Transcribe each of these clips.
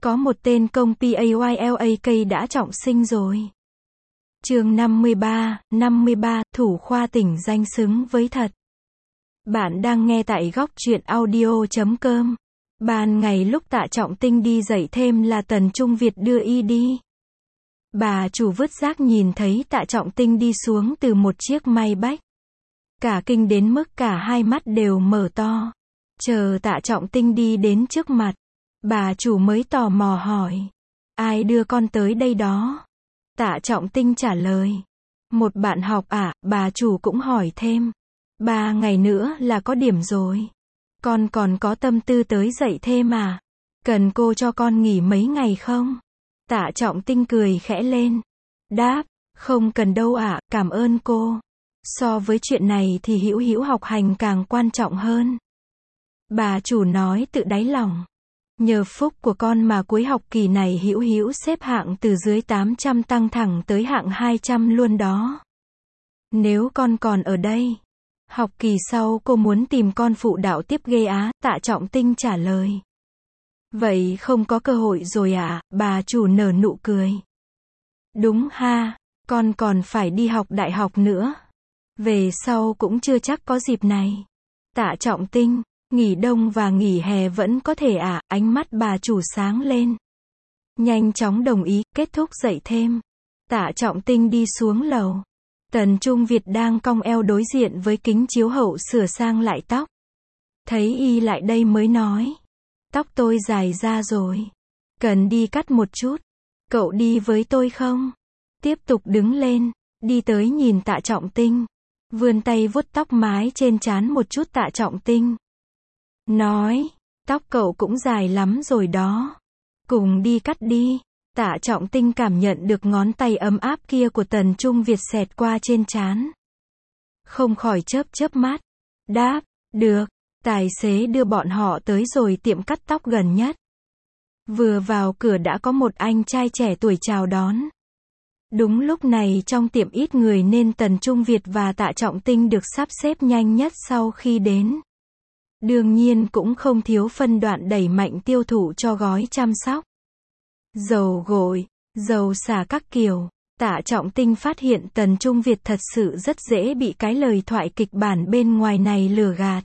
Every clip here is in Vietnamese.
Có một tên công PAYLAK đã trọng sinh rồi. Chương 53, thủ khoa tỉnh danh xứng với thật. Bạn đang nghe tại góc truyện audio.com. Ban ngày lúc Tạ Trọng Tinh đi dạy thêm là Tần Trung Việt đưa y đi. Bà chủ vứt rác nhìn thấy Tạ Trọng Tinh đi xuống từ một chiếc Maybach. Cả kinh đến mức cả hai mắt đều mở to. Chờ Tạ Trọng Tinh đi đến trước mặt, bà chủ mới tò mò hỏi. Ai đưa con tới đây đó? Tạ Trọng Tinh trả lời. Một bạn học ạ, bà chủ cũng hỏi thêm. 3 ngày nữa là có điểm rồi. Con còn có tâm tư tới dạy thêm à? Cần cô cho con nghỉ mấy ngày không? Tạ Trọng Tinh cười khẽ lên. Đáp, không cần đâu ạ, cảm ơn cô. So với chuyện này thì hữu hữu học hành càng quan trọng hơn. Bà chủ nói tự đáy lòng. Nhờ phúc của con mà cuối học kỳ này hữu hữu xếp hạng từ dưới 800 tăng thẳng tới hạng 200 luôn đó. Nếu con còn ở đây, học kỳ sau cô muốn tìm con phụ đạo tiếp ghê á, Tạ Trọng Tinh trả lời. Vậy không có cơ hội rồi ạ, bà chủ nở nụ cười. Đúng ha, con còn phải đi học đại học nữa. Về sau cũng chưa chắc có dịp này. Tạ Trọng Tinh, nghỉ đông và nghỉ hè vẫn có thể ạ, ánh mắt bà chủ sáng lên. Nhanh chóng đồng ý, kết thúc dạy thêm. Tạ Trọng Tinh đi xuống lầu. Tần Trung Việt đang cong eo đối diện với kính chiếu hậu sửa sang lại tóc. Thấy y lại đây mới nói. Tóc tôi dài ra rồi. Cần đi cắt một chút. Cậu đi với tôi không? Tiếp tục đứng lên, đi tới nhìn Tạ Trọng Tinh. Vươn tay vuốt tóc mái trên trán một chút Tạ Trọng Tinh. Nói, tóc cậu cũng dài lắm rồi đó. Cùng đi cắt đi. Tạ Trọng Tinh cảm nhận được ngón tay ấm áp kia của Tần Trung Việt xẹt qua trên trán. Không khỏi chớp mắt. Đáp, được. Tài xế đưa bọn họ tới rồi tiệm cắt tóc gần nhất. Vừa vào cửa đã có một anh trai trẻ tuổi chào đón. Đúng lúc này trong tiệm ít người nên Tần Trung Việt và Tạ Trọng Tinh được sắp xếp nhanh nhất sau khi đến. Đương nhiên cũng không thiếu phân đoạn đẩy mạnh tiêu thụ cho gói chăm sóc. Dầu gội, dầu xả các kiểu. Tạ Trọng Tinh phát hiện Tần Trung Việt thật sự rất dễ bị cái lời thoại kịch bản bên ngoài này lừa gạt.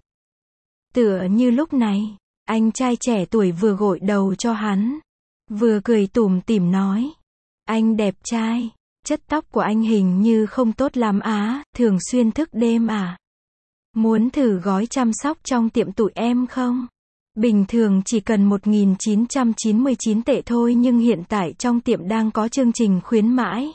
Tựa như lúc này, anh trai trẻ tuổi vừa gội đầu cho hắn, vừa cười tủm tỉm nói. Anh đẹp trai, chất tóc của anh hình như không tốt lắm á, thường xuyên thức đêm à? Muốn thử gói chăm sóc trong tiệm tụi em không? Bình thường chỉ cần 1.999 tệ thôi nhưng hiện tại trong tiệm đang có chương trình khuyến mãi.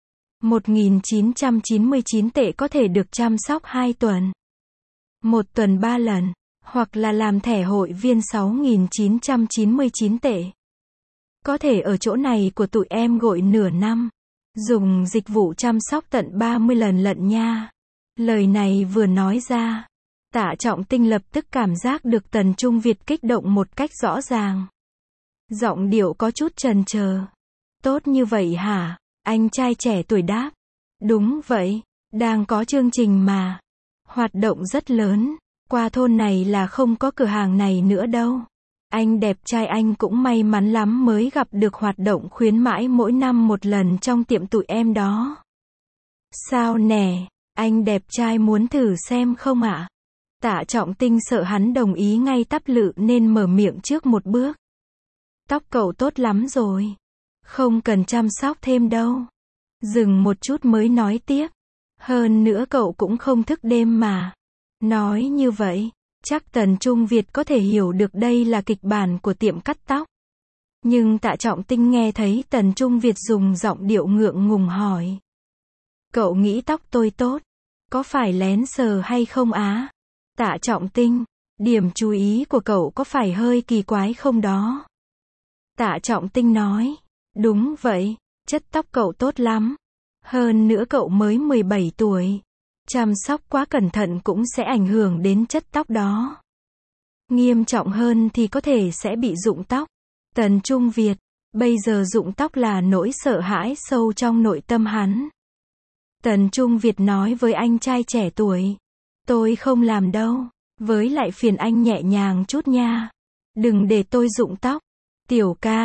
1.999 tệ có thể được chăm sóc 2 tuần. 1 tuần 3 lần. Hoặc là làm thẻ hội viên 6.999 tệ. Có thể ở chỗ này của tụi em gội nửa năm. Dùng dịch vụ chăm sóc tận 30 lần lận nha. Lời này vừa nói ra, Tạ Trọng Tinh lập tức cảm giác được Tần Trung Việt kích động một cách rõ ràng. Giọng điệu có chút chần chờ. Tốt như vậy hả? Anh trai trẻ tuổi đáp. Đúng vậy, đang có chương trình mà. Hoạt động rất lớn. Qua thôn này là không có cửa hàng này nữa đâu. Anh đẹp trai anh cũng may mắn lắm mới gặp được hoạt động khuyến mãi mỗi năm một lần trong tiệm tụi em đó. Sao nè, anh đẹp trai muốn thử xem không ạ? Tạ Trọng Tinh sợ hắn đồng ý ngay tắp lự nên mở miệng trước một bước. Tóc cậu tốt lắm rồi. Không cần chăm sóc thêm đâu. Dừng một chút mới nói tiếp. Hơn nữa cậu cũng không thức đêm mà. Nói như vậy, chắc Tần Trung Việt có thể hiểu được đây là kịch bản của tiệm cắt tóc. Nhưng Tạ Trọng Tinh nghe thấy Tần Trung Việt dùng giọng điệu ngượng ngùng hỏi. Cậu nghĩ tóc tôi tốt, có phải lén sờ hay không á? Tạ Trọng Tinh, điểm chú ý của cậu có phải hơi kỳ quái không đó? Tạ Trọng Tinh nói, đúng vậy, chất tóc cậu tốt lắm. Hơn nữa cậu mới 17 tuổi. Chăm sóc quá cẩn thận cũng sẽ ảnh hưởng đến chất tóc đó. Nghiêm trọng hơn thì có thể sẽ bị rụng tóc. Tần Trung Việt, bây giờ rụng tóc là nỗi sợ hãi sâu trong nội tâm hắn. Tần Trung Việt nói với anh trai trẻ tuổi. Tôi không làm đâu. Với lại phiền anh nhẹ nhàng chút nha. Đừng để tôi rụng tóc. Tiểu ca,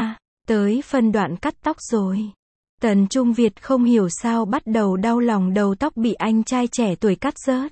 Tới phân đoạn cắt tóc rồi. Tần Trung Việt không hiểu sao bắt đầu đau lòng đầu tóc bị anh trai trẻ tuổi cắt rớt.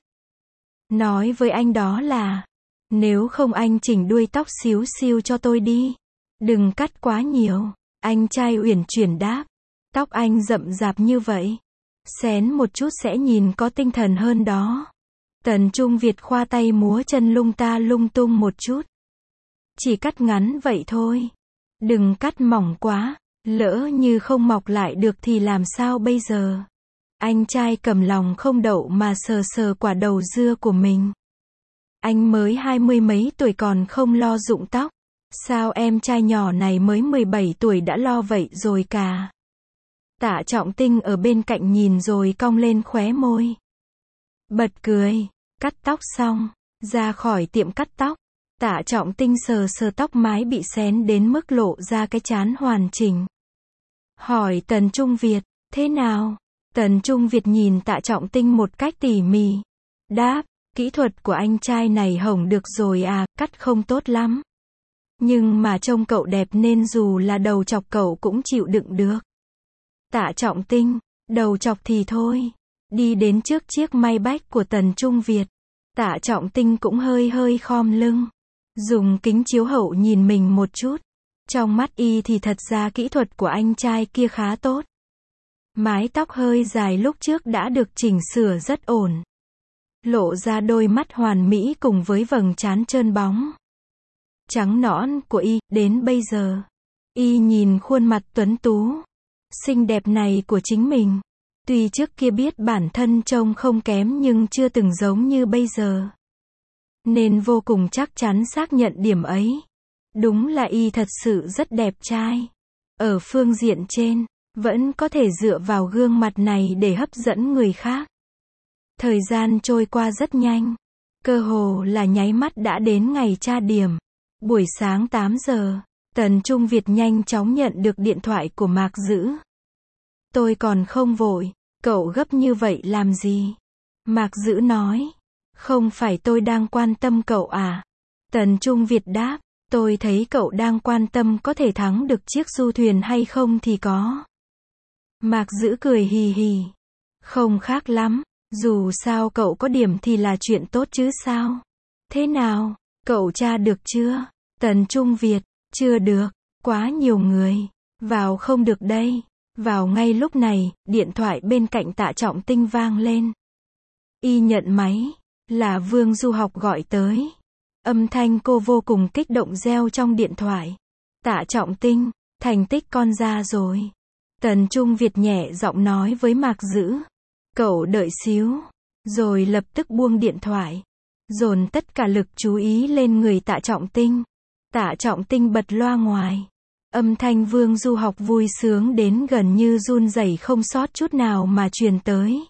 Nói với anh đó là, nếu không anh chỉnh đuôi tóc xíu xiu cho tôi đi. Đừng cắt quá nhiều. Anh trai uyển chuyển đáp. Tóc anh rậm rạp như vậy. Xén một chút sẽ nhìn có tinh thần hơn đó. Tần Trung Việt khoa tay múa chân lung ta lung tung một chút. Chỉ cắt ngắn vậy thôi. Đừng cắt mỏng quá. Lỡ như không mọc lại được thì làm sao bây giờ? Anh trai cầm lòng không đậu mà sờ sờ quả đầu dưa của mình. Anh mới 20 mấy tuổi còn không lo rụng tóc. Sao em trai nhỏ này mới 17 tuổi đã lo vậy rồi cả? Tạ Trọng Tinh ở bên cạnh nhìn rồi cong lên khóe môi. Bật cười. Cắt tóc xong, ra khỏi tiệm cắt tóc. Tạ Trọng Tinh sờ sờ tóc mái bị xén đến mức lộ ra cái trán hoàn chỉnh. Hỏi Tần Trung Việt, thế nào? Tần Trung Việt nhìn Tạ Trọng Tinh một cách tỉ mỉ. Đáp, kỹ thuật của anh trai này hỏng được rồi à, cắt không tốt lắm. Nhưng mà trông cậu đẹp nên dù là đầu chọc cậu cũng chịu đựng được. Tạ Trọng Tinh, đầu chọc thì thôi. Đi đến trước chiếc Maybach của Tần Trung Việt. Tạ Trọng Tinh cũng hơi khom lưng. Dùng kính chiếu hậu nhìn mình một chút. Trong mắt y thì thật ra kỹ thuật của anh trai kia khá tốt. Mái tóc hơi dài lúc trước đã được chỉnh sửa rất ổn. Lộ ra đôi mắt hoàn mỹ cùng với vầng trán trơn bóng. Trắng nõn của y, đến bây giờ. Y nhìn khuôn mặt tuấn tú, xinh đẹp này của chính mình. Tuy trước kia biết bản thân trông không kém nhưng chưa từng giống như bây giờ. Nên vô cùng chắc chắn xác nhận điểm ấy. Đúng là y thật sự rất đẹp trai. Ở phương diện trên, vẫn có thể dựa vào gương mặt này để hấp dẫn người khác. Thời gian trôi qua rất nhanh. Cơ hồ là nháy mắt đã đến ngày tra điểm. Buổi sáng 8 giờ, Tần Trung Việt nhanh chóng nhận được điện thoại của Mạc Dữ. Tôi còn không vội, cậu gấp như vậy làm gì? Mạc Dữ nói. Không phải tôi đang quan tâm cậu à? Tần Trung Việt đáp. Tôi thấy cậu đang quan tâm có thể thắng được chiếc du thuyền hay không thì có. Mạc Dữ cười hì hì. Không khác lắm, dù sao cậu có điểm thì là chuyện tốt chứ sao? Thế nào, cậu tra được chưa? Tần Trung Việt, chưa được, quá nhiều người, vào không được đây. Vào ngay lúc này, điện thoại bên cạnh Tạ Trọng Tinh vang lên. Y nhận máy, là Vương Du Học gọi tới. Âm thanh cô vô cùng kích động reo trong điện thoại. Tạ Trọng Tinh, thành tích con ra rồi. Tần Trung Việt nhẹ giọng nói với Mạc Dữ. Cậu đợi xíu. Rồi lập tức buông điện thoại. Dồn tất cả lực chú ý lên người Tạ Trọng Tinh. Tạ Trọng Tinh bật loa ngoài. Âm thanh Vương Du Học vui sướng đến gần như run rẩy không sót chút nào mà truyền tới.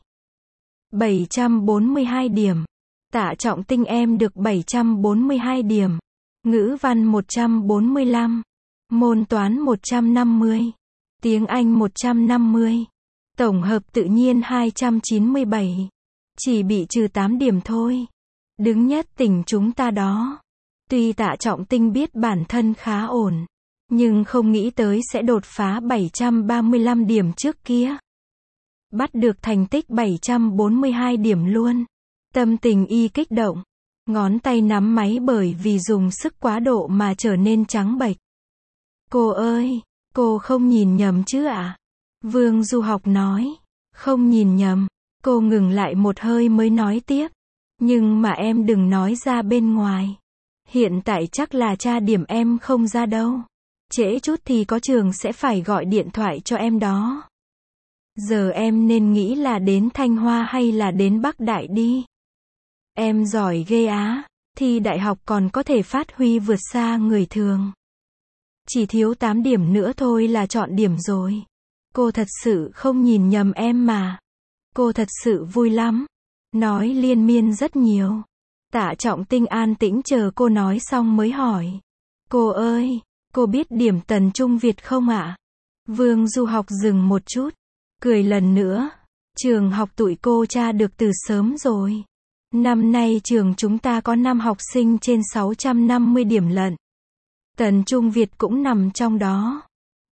742 điểm. Tạ Trọng Tinh em được 742 điểm. Ngữ văn 145. Môn toán 150. Tiếng Anh 150. Tổng hợp tự nhiên 297. Chỉ bị trừ 8 điểm thôi. Đứng nhất tỉnh chúng ta đó. Tuy Tạ Trọng Tinh biết bản thân khá ổn, nhưng không nghĩ tới sẽ đột phá 735 điểm trước kia. Bắt được thành tích 742 điểm luôn. Tâm tình y kích động. Ngón tay nắm máy bởi vì dùng sức quá độ mà trở nên trắng bệch. Cô ơi, cô không nhìn nhầm chứ ạ? Vương Du Học nói. Không nhìn nhầm. Cô ngừng lại một hơi mới nói tiếp. Nhưng mà em đừng nói ra bên ngoài. Hiện tại chắc là tra điểm em không ra đâu. Trễ chút thì có trường sẽ phải gọi điện thoại cho em đó. Giờ em nên nghĩ là đến Thanh Hoa hay là đến Bắc Đại đi. Em giỏi ghê á, thi đại học còn có thể phát huy vượt xa người thường. Chỉ thiếu 8 điểm nữa thôi là chọn điểm rồi. Cô thật sự không nhìn nhầm em mà. Cô thật sự vui lắm. Nói liên miên rất nhiều. Tạ Trọng Tinh an tĩnh chờ cô nói xong mới hỏi. Cô ơi, cô biết điểm Tần Trung Việt không ạ? Vương Du Học dừng một chút. Cười lần nữa. Trường học tụi cô tra được từ sớm rồi. Năm nay trường chúng ta có 5 học sinh trên 650 điểm lận. Tần Trung Việt cũng nằm trong đó.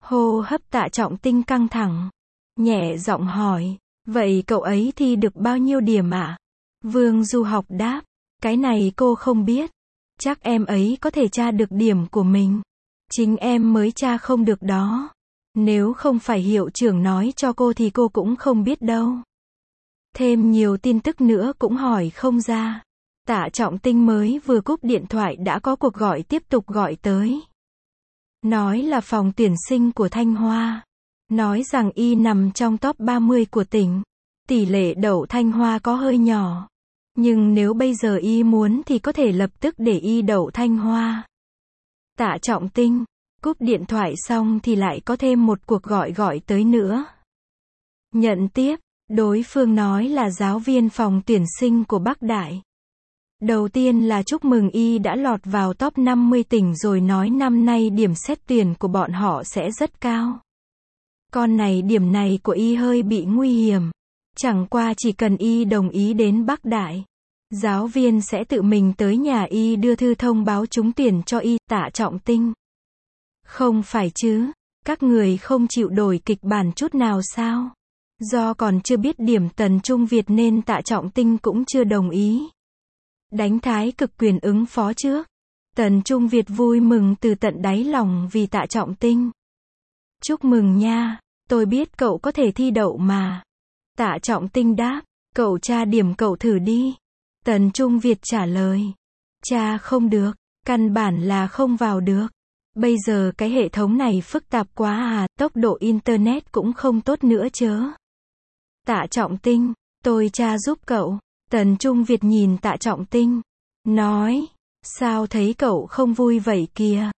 Hô hấp Tạ Trọng Tinh căng thẳng. Nhẹ giọng hỏi, vậy cậu ấy thi được bao nhiêu điểm ạ? Vương Du Học đáp, cái này cô không biết. Chắc em ấy có thể tra được điểm của mình. Chính em mới tra không được đó. Nếu không phải hiệu trưởng nói cho cô thì cô cũng không biết đâu. Thêm nhiều tin tức nữa cũng hỏi không ra. Tạ Trọng Tinh mới vừa cúp điện thoại đã có cuộc gọi tiếp tục gọi tới. Nói là phòng tuyển sinh của Thanh Hoa. Nói rằng y nằm trong top 30 của tỉnh. Tỷ lệ đậu Thanh Hoa có hơi nhỏ. Nhưng nếu bây giờ y muốn thì có thể lập tức để y đậu Thanh Hoa. Tạ Trọng Tinh cúp điện thoại xong thì lại có thêm một cuộc gọi tới nữa. Nhận tiếp, đối phương nói là giáo viên phòng tuyển sinh của Bắc Đại. Đầu tiên là chúc mừng y đã lọt vào top 50 tỉnh rồi nói năm nay điểm xét tuyển của bọn họ sẽ rất cao. Con này điểm này của y hơi bị nguy hiểm. Chẳng qua chỉ cần y đồng ý đến Bắc Đại, giáo viên sẽ tự mình tới nhà y đưa thư thông báo trúng tuyển cho y. Tạ Trọng Tinh. Không phải chứ, các người không chịu đổi kịch bản chút nào sao? Do còn chưa biết điểm Tần Trung Việt nên Tạ Trọng Tinh cũng chưa đồng ý. Đánh thái cực quyền ứng phó trước. Tần Trung Việt vui mừng từ tận đáy lòng vì Tạ Trọng Tinh. Chúc mừng nha, tôi biết cậu có thể thi đậu mà. Tạ Trọng Tinh đáp, cậu tra điểm cậu thử đi. Tần Trung Việt trả lời, tra không được, căn bản là không vào được. Bây giờ cái hệ thống này phức tạp quá à, tốc độ internet cũng không tốt nữa chớ. Tạ Trọng Tinh, tôi tra giúp cậu. Tần Trung Việt nhìn Tạ Trọng Tinh, nói, sao thấy cậu không vui vậy kìa?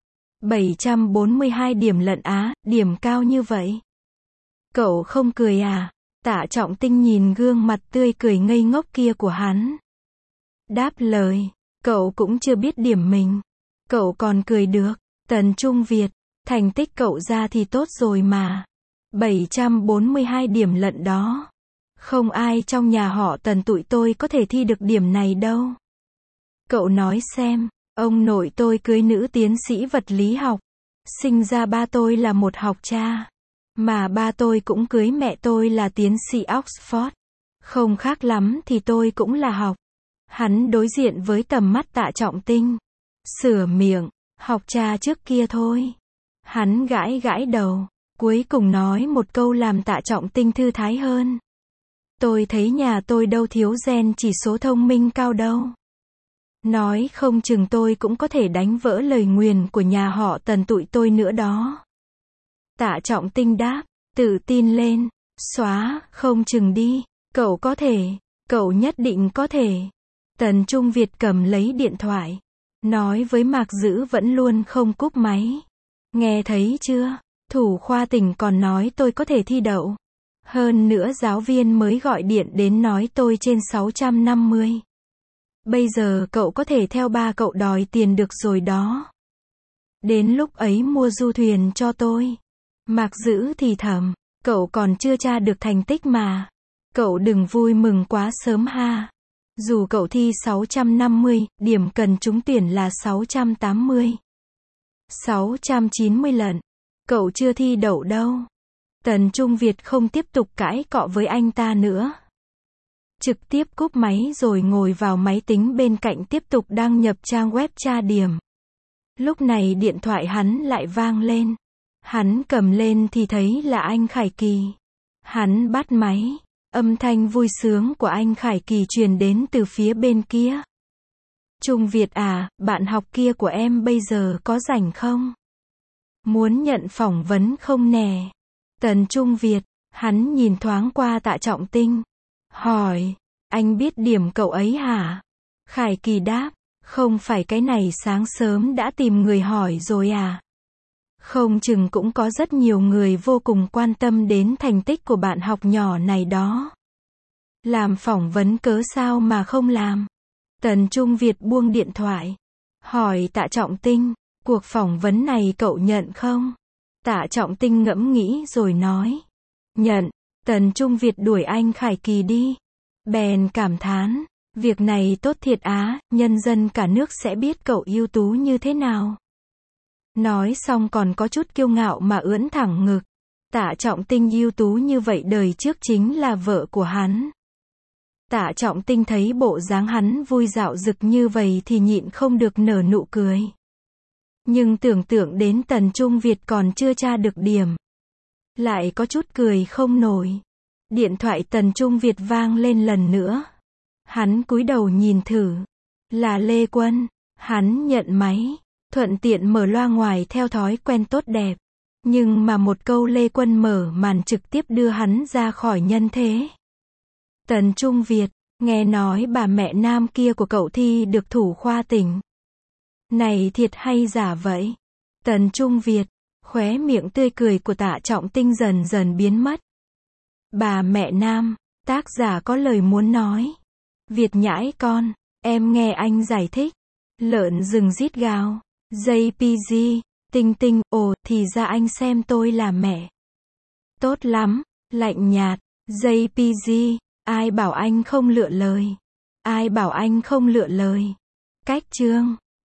742 điểm lận á, điểm cao như vậy. Cậu không cười à? Tạ Trọng Tinh nhìn gương mặt tươi cười ngây ngốc kia của hắn. Đáp lời, cậu cũng chưa biết điểm mình. Cậu còn cười được. Tần Trung Việt, thành tích cậu ra thì tốt rồi mà. 742 điểm lận đó. Không ai trong nhà họ Tần tụi tôi có thể thi được điểm này đâu. Cậu nói xem, ông nội tôi cưới nữ tiến sĩ vật lý học. Sinh ra ba tôi là một học cha. Mà ba tôi cũng cưới mẹ tôi là tiến sĩ Oxford. Không khác lắm thì tôi cũng là học. Hắn đối diện với tầm mắt Tạ Trọng Tinh. Sửa miệng, học cha trước kia thôi. Hắn gãi đầu, cuối cùng nói một câu làm Tạ Trọng Tinh thư thái hơn. Tôi thấy nhà tôi đâu thiếu gen chỉ số thông minh cao đâu. Nói không chừng tôi cũng có thể đánh vỡ lời nguyền của nhà họ Tần tụi tôi nữa đó. Tạ Trọng Tinh đáp, tự tin lên, xóa, không chừng đi, cậu có thể, cậu nhất định có thể. Tần Trung Việt cầm lấy điện thoại, nói với Mạc Dữ vẫn luôn không cúp máy. Nghe thấy chưa, thủ khoa tỉnh còn nói tôi có thể thi đậu. Hơn nữa giáo viên mới gọi điện đến nói tôi trên 650. Bây giờ cậu có thể theo ba cậu đòi tiền được rồi đó. Đến lúc ấy mua du thuyền cho tôi. Mạc Dữ thì thầm, cậu còn chưa tra được thành tích mà. Cậu đừng vui mừng quá sớm ha. Dù cậu thi 650, điểm cần trúng tuyển là 680. 690 lận. Cậu chưa thi đậu đâu. Tần Trung Việt không tiếp tục cãi cọ với anh ta nữa. Trực tiếp cúp máy rồi ngồi vào máy tính bên cạnh tiếp tục đăng nhập trang web tra điểm. Lúc này điện thoại hắn lại vang lên. Hắn cầm lên thì thấy là anh Khải Kỳ. Hắn bắt máy. Âm thanh vui sướng của anh Khải Kỳ truyền đến từ phía bên kia. Trung Việt à, bạn học kia của em bây giờ có rảnh không? Muốn nhận phỏng vấn không nè? Tần Trung Việt, hắn nhìn thoáng qua Tạ Trọng Tinh. Hỏi, anh biết điểm cậu ấy hả? Khải Kỳ đáp, không phải cái này sáng sớm đã tìm người hỏi rồi à? Không chừng cũng có rất nhiều người vô cùng quan tâm đến thành tích của bạn học nhỏ này đó. Làm phỏng vấn cớ sao mà không làm? Tần Trung Việt buông điện thoại. Hỏi Tạ Trọng Tinh, cuộc phỏng vấn này cậu nhận không? Tạ Trọng Tinh ngẫm nghĩ rồi nói. Nhận. Tần Trung Việt đuổi anh Khải Kỳ đi. Bèn cảm thán. Việc này tốt thiệt á, nhân dân cả nước sẽ biết cậu ưu tú như thế nào. Nói xong còn có chút kiêu ngạo mà ưỡn thẳng ngực. Tạ Trọng Tinh ưu tú như vậy đời trước chính là vợ của hắn. Tạ Trọng Tinh thấy bộ dáng hắn vui dạo rực như vậy thì nhịn không được nở nụ cười. Nhưng tưởng tượng đến Tần Trung Việt còn chưa tra được điểm. Lại có chút cười không nổi. Điện thoại Tần Trung Việt vang lên lần nữa. Hắn cúi đầu nhìn thử. Là Lê Quân. Hắn nhận máy. Thuận tiện mở loa ngoài theo thói quen tốt đẹp. Nhưng mà một câu Lê Quân mở màn trực tiếp đưa hắn ra khỏi nhân thế. Tần Trung Việt, nghe nói bà mẹ nam kia của cậu thi được thủ khoa tỉnh. Này thiệt hay giả vậy? Tần Trung Việt, khóe miệng tươi cười của Tạ Trọng Tinh dần dần biến mất. Bà mẹ nam, tác giả có lời muốn nói. Việt nhãi con, em nghe anh giải thích. Lợn rừng rít gào. JPG, Tinh Tinh, ồ, thì ra anh xem tôi là mẹ. Tốt lắm, lạnh nhạt. JPG, ai bảo anh không lựa lời? Ai bảo anh không lựa lời? Cách chương.